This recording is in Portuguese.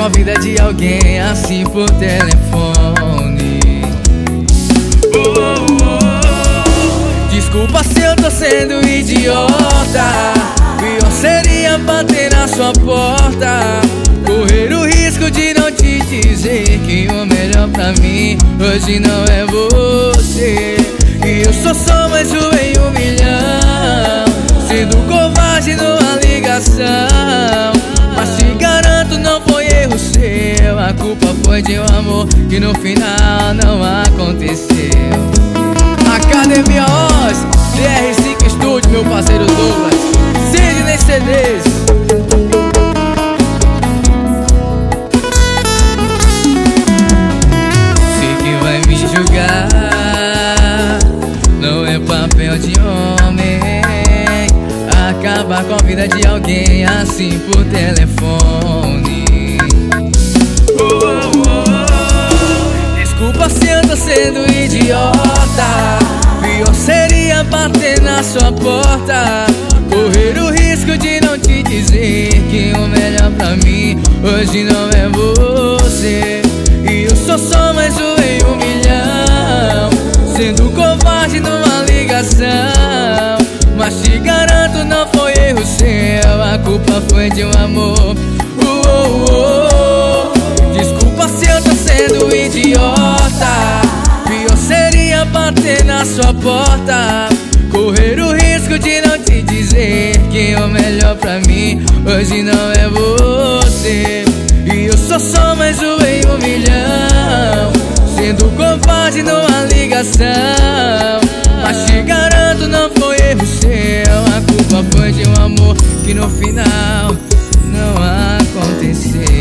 com a vida de alguém assim por telefone. Desculpa se eu tô sendo idiota. Pior seria bater na sua porta, correr o risco de não te dizer que o melhor pra mim hoje não é você. E eu sou só mais um em 1 milhão, sendo covarde numa ligação. Mas te garanto, não foi erro seu, a culpa foi de um amor que no final não aconteceu. Academia Oz, DR5 Studio, meu parceiro Douglas, Sidney CDs. Sei que vai me julgar, não é papel de homem acabar com a vida de alguém assim por telefone. Desculpa se eu tô sendo idiota. Pior seria bater na sua porta, correr o risco de não te dizer que o melhor pra mim hoje não é você. E eu sou só mais um em 1 milhão, sendo covarde numa ligação. Mas te garanto, não foi erro seu, a culpa foi de um amor. Desculpa se eu tô sendo idiota. Pior seria bater na sua porta, correr o risco de não te dizer que o melhor pra mim hoje não é você. E eu sou só mais um em 1 milhão, sendo covarde numa ligação. Mas te garanto, não foi erro seu, a culpa foi de um amor que no final não aconteceu.